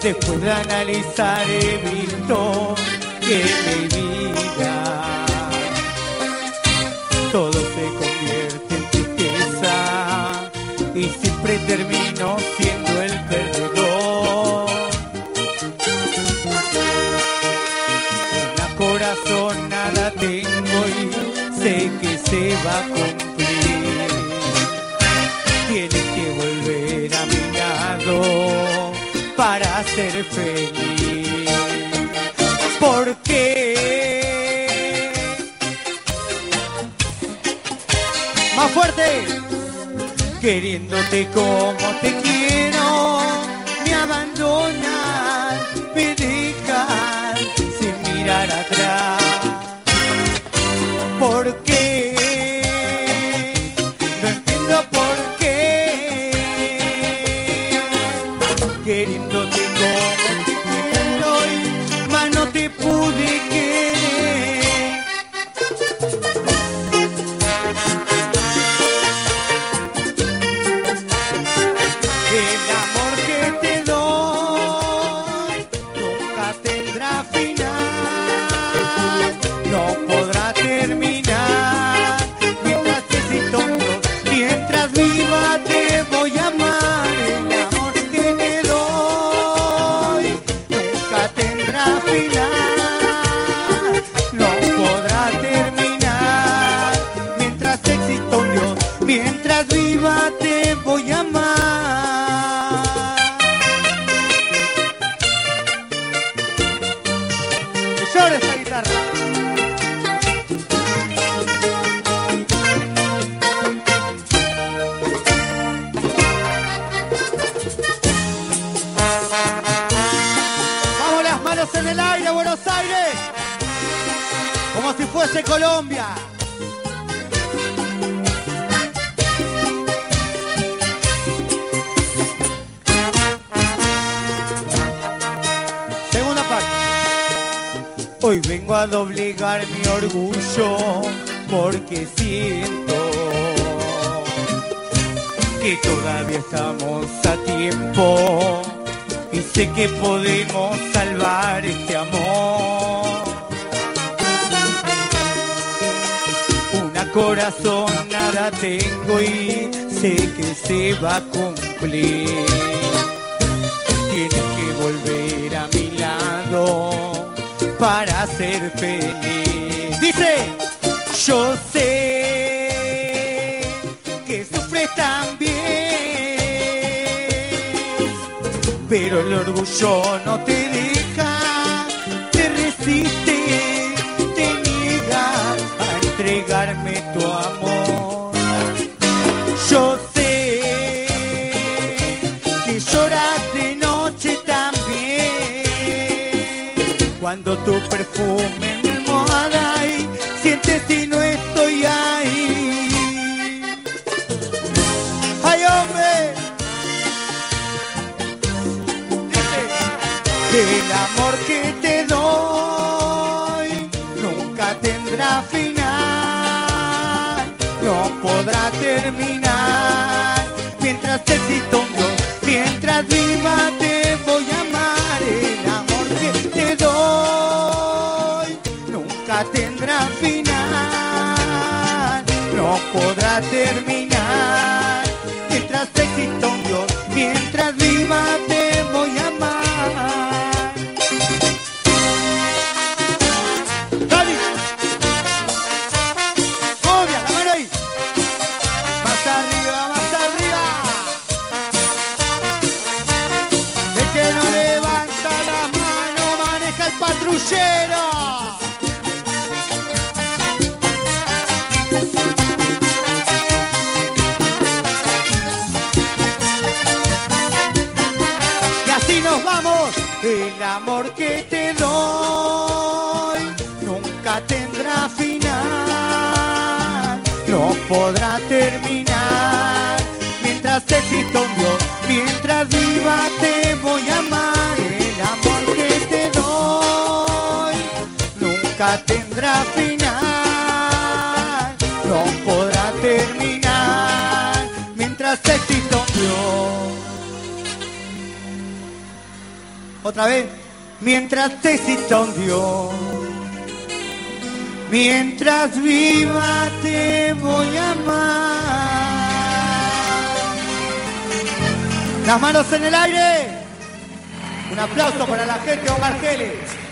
Después de analizar he visto que mi vida todo se convierte en tristeza y siempre termino siendo el perdedor. Una corazonada tengo y sé que se va a cumplir. Tienes que volver a mi lado para ser feliz. ¿Por qué? Más fuerte. Queriéndote como te quiero, me abandonas, me dejas sin mirar atrás. ¿Por qué? No entiendo por qué. Queriéndote como te quiero, mas no te pude querer. El amor que te doy nunca tendrá final, no podrá terminar. Mientras existo yo, mientras viva te voy a amar. El amor que te doy nunca tendrá final, no podrá terminar. Mientras existo yo, mientras viva te voy a amar. Llora esta guitarra. Vamos las manos en el aire, Buenos Aires, como si fuese Colombia. Segunda parte. Hoy vengo a doblegar mi orgullo porque siento que todavía estamos a tiempo y sé que podemos salvar este amor. Una corazonada tengo y sé que se va a cumplir. Tienes que volver a mi lado para ser feliz. Dice, yo sé que sufres también, pero el orgullo no te deja, te resiste, te niega a entregarme tu amor. Yo sé que lloras de noche también, cuando tu perfume en mi almohada y sientes si no estoy ahí. ¡Ay, hombre! Dice, el amor que te doy nunca tendrá final, no podrá terminar. Mientras existo yo, mientras viva te voy a amar. El amor que te doy nunca tendrá final, no podrá terminar. Mientras existo yo, mientras viva te voy a amar. ¡Dale! ¡Obvia, la mano ahí! ¡Más arriba, más arriba! El que no levanta la mano maneja el patrullero. Y así nos vamos. El amor que te doy nunca tendrá final, no podrá terminar. Mientras existo yo, mientras viva te voy a amar. El amor que te doy nunca tendrá final, no podrá terminar. Mientras existo yo. Otra vez. Mientras te exista un Dios, mientras viva te voy a amar. Las manos en el aire. Un aplauso para la gente de Omar Geles.